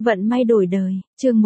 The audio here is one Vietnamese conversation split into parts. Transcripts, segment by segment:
Vận may đổi đời, chương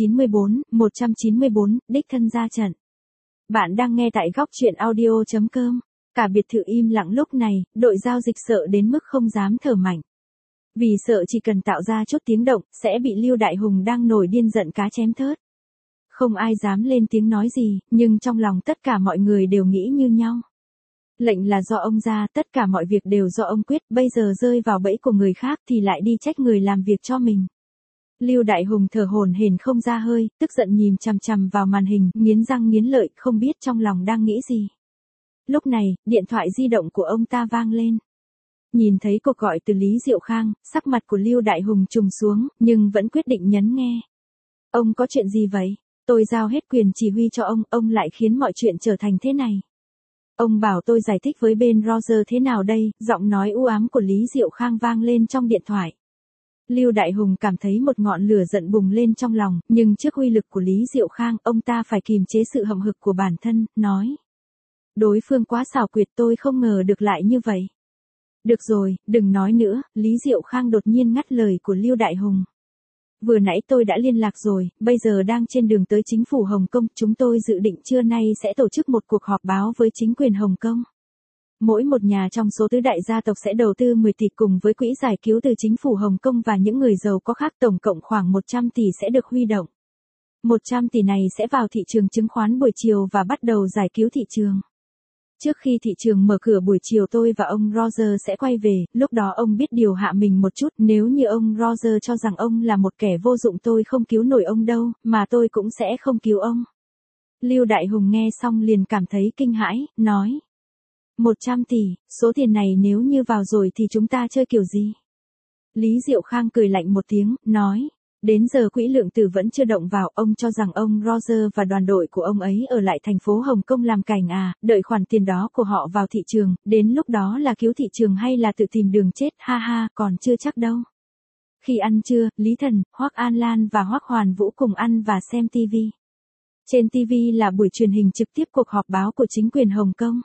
194, đích thân ra trận. Bạn đang nghe tại góc truyện audio.com. Cả biệt thự im lặng lúc này, đội giao dịch sợ đến mức không dám thở mạnh. Vì sợ chỉ cần tạo ra chút tiếng động, sẽ bị Lưu Đại Hùng đang nổi điên giận cá chém thớt. Không ai dám lên tiếng nói gì, nhưng trong lòng tất cả mọi người đều nghĩ như nhau. Lệnh là do ông ra, tất cả mọi việc đều do ông quyết, bây giờ rơi vào bẫy của người khác thì lại đi trách người làm việc cho mình. Lưu Đại Hùng thở hổn hển không ra hơi, tức giận nhìn chằm chằm vào màn hình, nghiến răng nghiến lợi, không biết trong lòng đang nghĩ gì. Lúc này, điện thoại di động của ông ta vang lên. Nhìn thấy cuộc gọi từ Lý Diệu Khang, sắc mặt của Lưu Đại Hùng trùng xuống, nhưng vẫn quyết định nhấn nghe. Ông có chuyện gì vậy? Tôi giao hết quyền chỉ huy cho ông lại khiến mọi chuyện trở thành thế này. Ông bảo tôi giải thích với bên Roger thế nào đây? Giọng nói u ám của Lý Diệu Khang vang lên trong điện thoại. Lưu Đại Hùng cảm thấy một ngọn lửa giận bùng lên trong lòng, nhưng trước uy lực của Lý Diệu Khang, ông ta phải kìm chế sự hậm hực của bản thân, nói. Đối phương quá xảo quyệt, tôi không ngờ được lại như vậy. Được rồi, đừng nói nữa, Lý Diệu Khang đột nhiên ngắt lời của Lưu Đại Hùng. Vừa nãy tôi đã liên lạc rồi, bây giờ đang trên đường tới chính phủ Hồng Kông, chúng tôi dự định trưa nay sẽ tổ chức một cuộc họp báo với chính quyền Hồng Kông. Mỗi một nhà trong số tứ đại gia tộc sẽ đầu tư 10 tỷ cùng với quỹ giải cứu từ chính phủ Hồng Kông và những người giàu có khác, tổng cộng khoảng 100 tỷ sẽ được huy động. 100 tỷ này sẽ vào thị trường chứng khoán buổi chiều và bắt đầu giải cứu thị trường. Trước khi thị trường mở cửa buổi chiều tôi và ông Roger sẽ quay về, lúc đó ông biết điều hạ mình một chút, nếu như ông Roger cho rằng ông là một kẻ vô dụng tôi không cứu nổi ông đâu, mà tôi cũng sẽ không cứu ông. Lưu Đại Hùng nghe xong liền cảm thấy kinh hãi, nói. 100 tỷ, số tiền này nếu như vào rồi thì chúng ta chơi kiểu gì? Lý Diệu Khang cười lạnh một tiếng, nói. Đến giờ quỹ lượng tử vẫn chưa động vào, ông cho rằng ông Roger và đoàn đội của ông ấy ở lại thành phố Hồng Kông làm cảnh à, đợi khoản tiền đó của họ vào thị trường, đến lúc đó là cứu thị trường hay là tự tìm đường chết, ha ha, còn chưa chắc đâu. Khi ăn trưa, Lý Thần, Hoắc An Lan và Hoắc Hoàn Vũ cùng ăn và xem TV. Trên TV là buổi truyền hình trực tiếp cuộc họp báo của chính quyền Hồng Kông.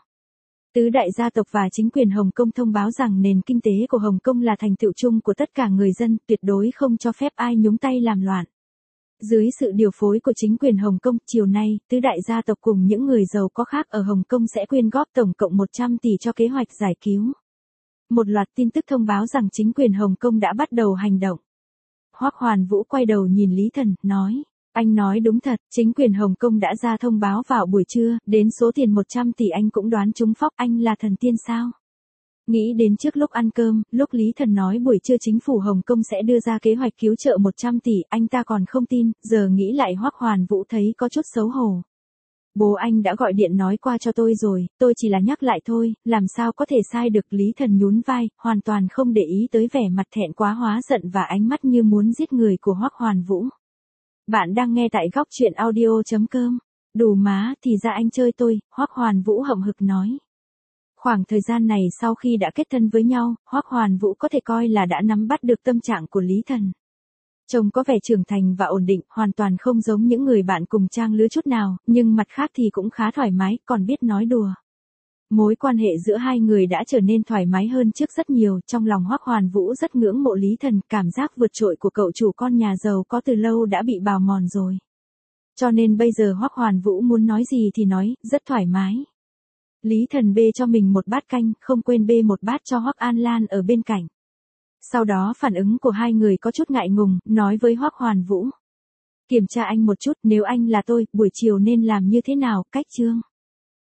Tứ đại gia tộc và chính quyền Hồng Kông thông báo rằng nền kinh tế của Hồng Kông là thành tựu chung của tất cả người dân, tuyệt đối không cho phép ai nhúng tay làm loạn. Dưới sự điều phối của chính quyền Hồng Kông, chiều nay, tứ đại gia tộc cùng những người giàu có khác ở Hồng Kông sẽ quyên góp tổng cộng 100 tỷ cho kế hoạch giải cứu. Một loạt tin tức thông báo rằng chính quyền Hồng Kông đã bắt đầu hành động. Hoắc Hoàn Vũ quay đầu nhìn Lý Thần, nói. Anh nói đúng thật, chính quyền Hồng Kông đã ra thông báo vào buổi trưa, đến số tiền 100 tỷ anh cũng đoán trúng phóc, anh là thần tiên sao? Nghĩ đến trước lúc ăn cơm, lúc Lý Thần nói buổi trưa chính phủ Hồng Kông sẽ đưa ra kế hoạch cứu trợ 100 tỷ, anh ta còn không tin, giờ nghĩ lại Hoắc Hoàn Vũ thấy có chút xấu hổ. Bố anh đã gọi điện nói qua cho tôi rồi, tôi chỉ là nhắc lại thôi, làm sao có thể sai được. Lý Thần nhún vai, hoàn toàn không để ý tới vẻ mặt thẹn quá hóa giận và ánh mắt như muốn giết người của Hoắc Hoàn Vũ. Bạn đang nghe tại góc truyện audio.com. Đủ má, thì ra anh chơi tôi, Hoắc Hoàn Vũ hậm hực nói. Khoảng thời gian này sau khi đã kết thân với nhau, Hoắc Hoàn Vũ có thể coi là đã nắm bắt được tâm trạng của Lý Thần. Chồng có vẻ trưởng thành và ổn định, hoàn toàn không giống những người bạn cùng trang lứa chút nào, nhưng mặt khác thì cũng khá thoải mái, còn biết nói đùa. Mối quan hệ giữa hai người đã trở nên thoải mái hơn trước rất nhiều, trong lòng Hoắc Hoàn Vũ rất ngưỡng mộ Lý Thần, cảm giác vượt trội của cậu chủ con nhà giàu có từ lâu đã bị bào mòn rồi. Cho nên bây giờ Hoắc Hoàn Vũ muốn nói gì thì nói, rất thoải mái. Lý Thần bê cho mình một bát canh, không quên bê một bát cho Hoắc An Lan ở bên cạnh. Sau đó phản ứng của hai người có chút ngại ngùng, nói với Hoắc Hoàn Vũ. Kiểm tra anh một chút, nếu anh là tôi, buổi chiều nên làm như thế nào, cách chương.